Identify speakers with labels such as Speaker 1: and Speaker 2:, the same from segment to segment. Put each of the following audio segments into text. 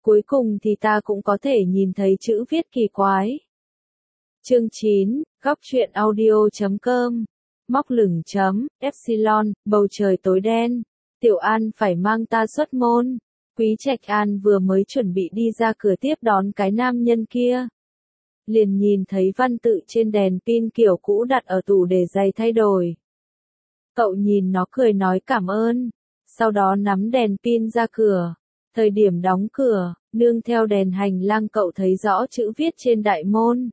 Speaker 1: Cuối cùng thì ta cũng có thể nhìn thấy chữ viết kỳ quái. Chương 9, góc truyện audio.com. Móc lửng chấm, epsilon, bầu trời tối đen. Tiểu An phải mang ta xuất môn. Quý Trạch An vừa mới chuẩn bị đi ra cửa tiếp đón cái nam nhân kia. Liền nhìn thấy văn tự trên đèn pin kiểu cũ đặt ở tủ để giày thay đổi. Cậu nhìn nó cười nói cảm ơn. Sau đó nắm đèn pin ra cửa. Thời điểm đóng cửa, nương theo đèn hành lang cậu thấy rõ chữ viết trên đại môn.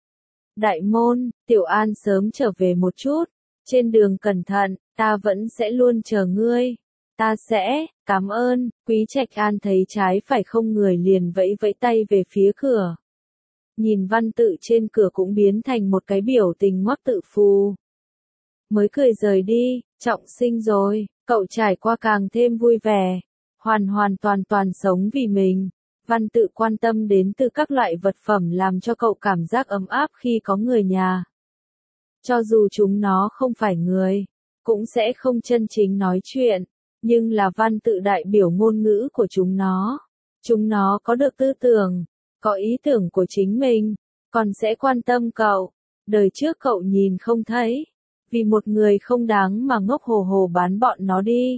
Speaker 1: Đại môn, Tiểu An sớm trở về một chút. Trên đường cẩn thận, ta vẫn sẽ luôn chờ ngươi. Ta sẽ, cảm ơn. Quý Trạch An thấy trái phải không người liền vẫy vẫy tay về phía cửa. Nhìn văn tự trên cửa cũng biến thành một cái biểu tình ngoắc tự phù. Mới cười rời đi, trọng sinh rồi, cậu trải qua càng thêm vui vẻ. Hoàn toàn sống vì mình. Văn tự quan tâm đến từ các loại vật phẩm làm cho cậu cảm giác ấm áp khi có người nhà. Cho dù chúng nó không phải người, cũng sẽ không chân chính nói chuyện, nhưng là văn tự đại biểu ngôn ngữ của chúng nó. Chúng nó có được tư tưởng, có ý tưởng của chính mình, còn sẽ quan tâm cậu. Đời trước cậu nhìn không thấy, vì một người không đáng mà ngốc hồ hồ bán bọn nó đi.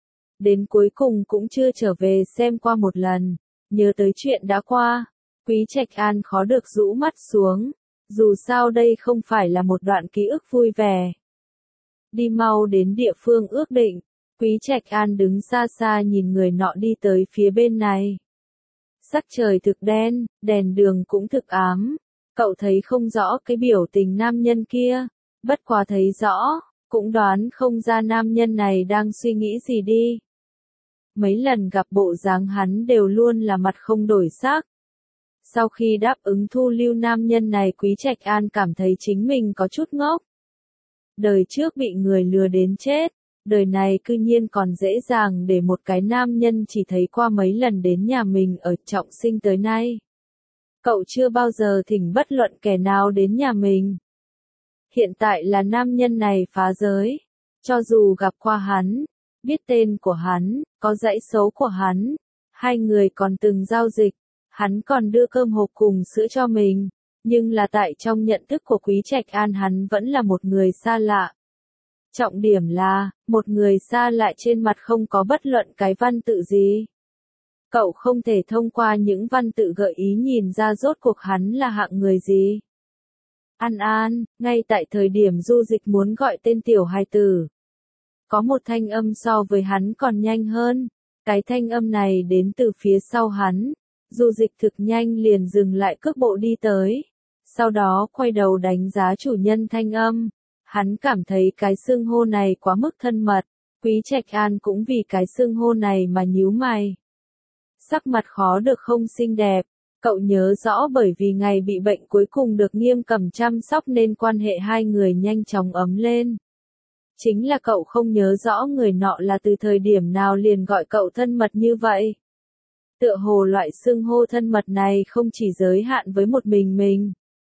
Speaker 1: Đến cuối cùng cũng chưa trở về xem qua một lần, nhớ tới chuyện đã qua. Quý Trạch An khó được rũ mắt xuống, dù sao đây không phải là một đoạn ký ức vui vẻ. Đi mau đến địa phương ước định, Quý Trạch An đứng xa xa nhìn người nọ đi tới phía bên này. Sắc trời thực đen, đèn đường cũng thực ám, cậu thấy không rõ cái biểu tình nam nhân kia, bất quá thấy rõ, cũng đoán không ra nam nhân này đang suy nghĩ gì đi. Mấy lần gặp bộ dáng hắn đều luôn là mặt không đổi sắc. Sau khi đáp ứng thu lưu nam nhân này Quý Trạch An cảm thấy chính mình có chút ngốc. Đời trước bị người lừa đến chết, đời này cư nhiên còn dễ dàng để một cái nam nhân chỉ thấy qua mấy lần đến nhà mình ở trọng sinh tới nay. Cậu chưa bao giờ thỉnh bất luận kẻ nào đến nhà mình. Hiện tại là nam nhân này phá giới. Cho dù gặp qua hắn, biết tên của hắn, có dãy số của hắn, hai người còn từng giao dịch, hắn còn đưa cơm hộp cùng sữa cho mình, nhưng là tại trong nhận thức của Quý Trạch An hắn vẫn là một người xa lạ. Trọng điểm là, một người xa lạ trên mặt không có bất luận cái văn tự gì. Cậu không thể thông qua những văn tự gợi ý nhìn ra rốt cuộc hắn là hạng người gì. An An, ngay tại thời điểm Du Dịch muốn gọi tên tiểu hài tử. Có một thanh âm so với hắn còn nhanh hơn. Cái thanh âm này đến từ phía sau hắn. Du Dịch thực nhanh liền dừng lại cước bộ đi tới. Sau đó quay đầu đánh giá chủ nhân thanh âm. Hắn cảm thấy cái xưng hô này quá mức thân mật. Quý Trạch An cũng vì cái xưng hô này mà nhíu mày. Sắc mặt khó được không xinh đẹp. Cậu nhớ rõ bởi vì ngày bị bệnh cuối cùng được Nghiêm Cẩm chăm sóc nên quan hệ hai người nhanh chóng ấm lên. Chính là cậu không nhớ rõ người nọ là từ thời điểm nào liền gọi cậu thân mật như vậy. Tựa hồ loại xưng hô thân mật này không chỉ giới hạn với một mình.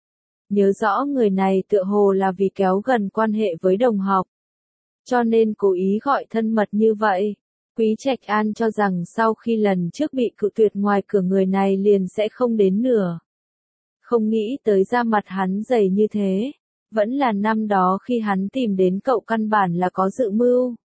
Speaker 1: Nhớ rõ người này tựa hồ là vì kéo gần quan hệ với đồng học. Cho nên cố ý gọi thân mật như vậy. Quý Trạch An cho rằng sau khi lần trước bị cự tuyệt ngoài cửa người này liền sẽ không đến nữa. Không nghĩ tới da mặt hắn dày như thế. Vẫn là năm đó khi hắn tìm đến cậu căn bản là có dự mưu.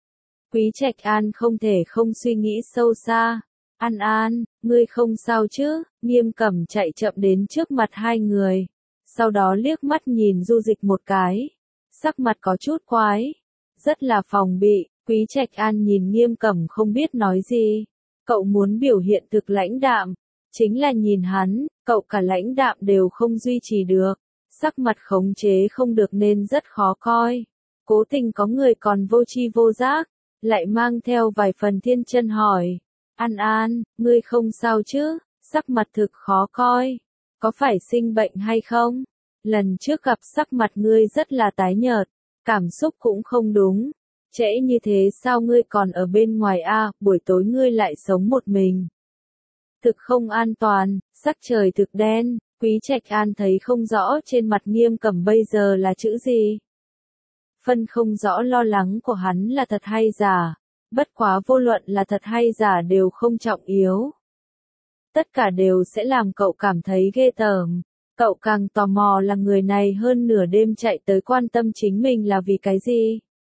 Speaker 1: Quý Trạch An không thể không suy nghĩ sâu xa. An An, ngươi không sao chứ? Nghiêm Cẩm chạy chậm đến trước mặt hai người. Sau đó liếc mắt nhìn Du Dịch một cái. Sắc mặt có chút quái. Rất là phòng bị. Quý Trạch An nhìn Nghiêm Cẩm không biết nói gì. Cậu muốn biểu hiện thực lãnh đạm. Chính là nhìn hắn, cậu cả lãnh đạm đều không duy trì được. Sắc mặt khống chế không được nên rất khó coi. Cố tình có người còn vô tri vô giác, lại mang theo vài phần thiên chân hỏi. An An, ngươi không sao chứ? Sắc mặt thực khó coi. Có phải sinh bệnh hay không? Lần trước gặp sắc mặt ngươi rất là tái nhợt, cảm xúc cũng không đúng. Trễ như thế sao ngươi còn ở bên ngoài a? Buổi tối ngươi lại sống một mình. Thực không an toàn, sắc trời thực đen. Quý Trạch An thấy không rõ trên mặt Nghiêm Cẩm bây giờ là chữ gì. Phân không rõ lo lắng của hắn là thật hay giả. Bất quá vô luận là thật hay giả đều không trọng yếu. tất cả đều sẽ làm cậu cảm thấy ghê tởm. Cậu càng tò mò là người này hơn nửa đêm chạy tới quan tâm chính mình là vì cái gì?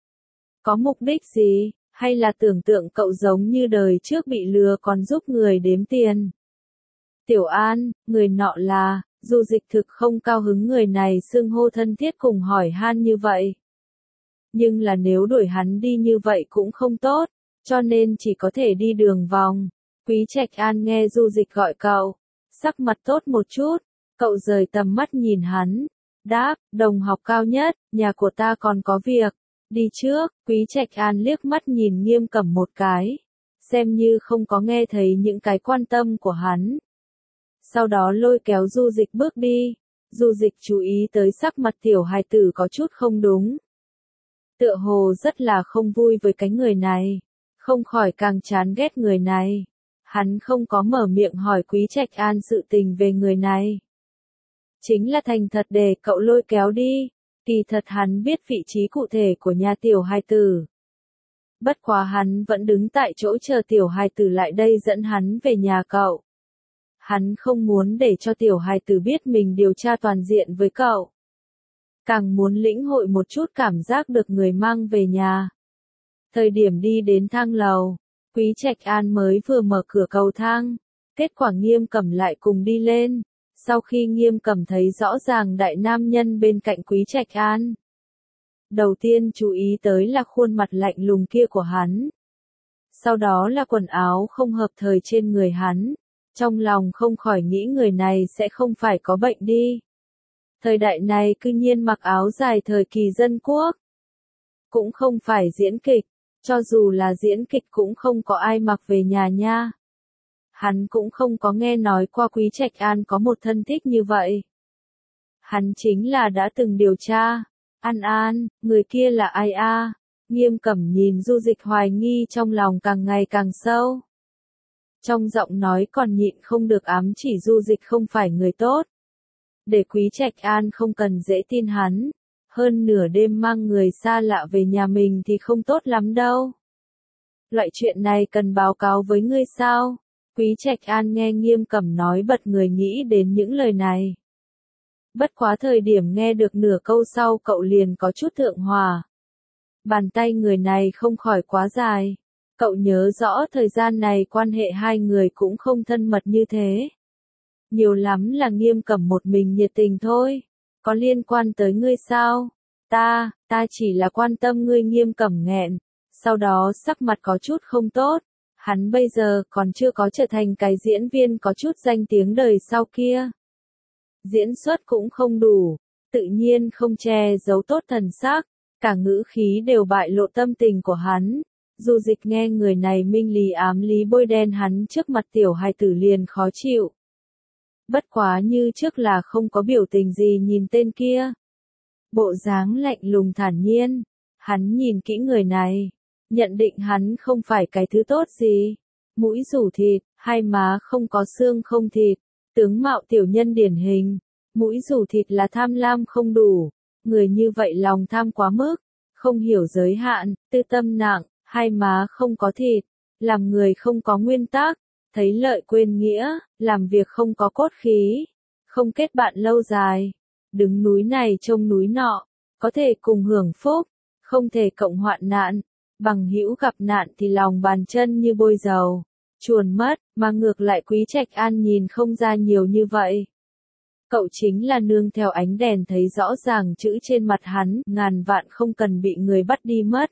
Speaker 1: Có mục đích gì? Hay là tưởng tượng cậu giống như đời trước bị lừa còn giúp người đếm tiền? Tiểu An, người nọ là, Du Dịch thực không cao hứng người này xưng hô thân thiết cùng hỏi han như vậy. Nhưng là nếu đuổi hắn đi như vậy cũng không tốt, cho nên chỉ có thể đi đường vòng. Quý Trạch An nghe Du Dịch gọi cậu, sắc mặt tốt một chút, cậu rời tầm mắt nhìn hắn, đáp, đồng học cao nhất, nhà của ta còn có việc, đi trước. Quý Trạch An liếc mắt nhìn Nghiêm Cẩm một cái, xem như không có nghe thấy những cái quan tâm của hắn. Sau đó lôi kéo Du Dịch bước đi, Du Dịch chú ý tới sắc mặt tiểu hài tử có chút không đúng. Tựa hồ rất là không vui với cái người này, không khỏi càng chán ghét người này. Hắn không có mở miệng hỏi Quý Trạch An sự tình về người này. Chính là thành thật để cậu lôi kéo đi, kỳ thật hắn biết vị trí cụ thể của nhà tiểu hài tử. Bất quá hắn vẫn đứng tại chỗ chờ tiểu hài tử lại đây dẫn hắn về nhà cậu. Hắn không muốn để cho tiểu hài tử biết mình điều tra toàn diện với cậu. Càng muốn lĩnh hội một chút cảm giác được người mang về nhà. Thời điểm đi đến thang lầu, Quý Trạch An mới vừa mở cửa cầu thang, kết quả Nghiêm Cẩm lại cùng đi lên. Sau khi Nghiêm Cẩm thấy rõ ràng đại nam nhân bên cạnh Quý Trạch An, đầu tiên chú ý tới là khuôn mặt lạnh lùng kia của hắn. Sau đó là quần áo không hợp thời trên người hắn, trong lòng không khỏi nghĩ người này sẽ không phải có bệnh đi. Thời đại này cư nhiên mặc áo dài thời kỳ dân quốc. Cũng không phải diễn kịch, cho dù là diễn kịch cũng không có ai mặc về nhà nha. Hắn cũng không có nghe nói qua Quý Trạch An có một thân thích như vậy. Hắn chính là đã từng điều tra. An An, người kia là ai a? Nghiêm Cẩm nhìn Du Dịch hoài nghi trong lòng càng ngày càng sâu. Trong giọng nói còn nhịn không được ám chỉ Du Dịch không phải người tốt. Để Quý Trạch An không cần dễ tin hắn. Hơn nửa đêm mang người xa lạ về nhà mình thì không tốt lắm đâu. Loại chuyện này cần báo cáo với ngươi sao? Quý Trạch An nghe Nghiêm Cẩm nói bật người nghĩ đến những lời này. Bất quá thời điểm nghe được nửa câu sau cậu liền có chút thượng hòa. Bàn tay người này không khỏi quá dài. Cậu nhớ rõ thời gian này quan hệ hai người cũng không thân mật như thế. Nhiều lắm là Nghiêm Cẩm một mình nhiệt tình thôi. Có liên quan tới ngươi sao? Ta chỉ là quan tâm ngươi. Nghiêm Cẩm nghẹn. Sau đó sắc mặt có chút không tốt. Hắn bây giờ còn chưa có trở thành cái diễn viên có chút danh tiếng đời sau kia. Diễn xuất cũng không đủ, tự nhiên không che giấu tốt thần sắc, cả ngữ khí đều bại lộ tâm tình của hắn. Du Dịch nghe người này minh lý ám lý bôi đen hắn trước mặt tiểu hài tử liền khó chịu. Bất quá như trước là không có biểu tình gì nhìn tên kia. Bộ dáng lạnh lùng thản nhiên, hắn nhìn kỹ người này, nhận định hắn không phải cái thứ tốt gì. Mũi rủ thịt, hai má không có xương không thịt, tướng mạo tiểu nhân điển hình. Mũi rủ thịt là tham lam không đủ, người như vậy lòng tham quá mức, không hiểu giới hạn, tư tâm nặng, hai má không có thịt, làm người không có nguyên tắc, thấy lợi quên nghĩa, làm việc không có cốt khí, không kết bạn lâu dài, đứng núi này trông núi nọ, có thể cùng hưởng phúc, không thể cộng hoạn nạn, bằng hữu gặp nạn thì lòng bàn chân như bôi dầu, chuồn mất, mà ngược lại Quý Trạch An nhìn không ra nhiều như vậy. Cậu chính là nương theo ánh đèn thấy rõ ràng chữ trên mặt hắn, ngàn vạn không cần bị người bắt đi mất.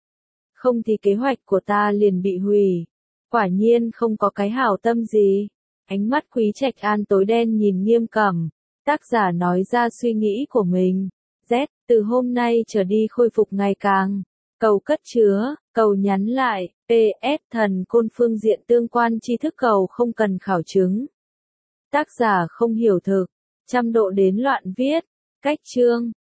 Speaker 1: Không thì kế hoạch của ta liền bị hủy. Quả nhiên không có cái hảo tâm gì. Ánh mắt Quý Trạch An tối đen nhìn Nghiêm Cẩm. Tác giả nói ra suy nghĩ của mình. Z, từ hôm nay trở đi khôi phục ngày càng. Cầu cất chứa, cầu nhắn lại, PS thần côn phương diện tương quan tri thức cầu không cần khảo chứng. Tác giả không hiểu thực. 100 độ đến loạn viết. Cách chương.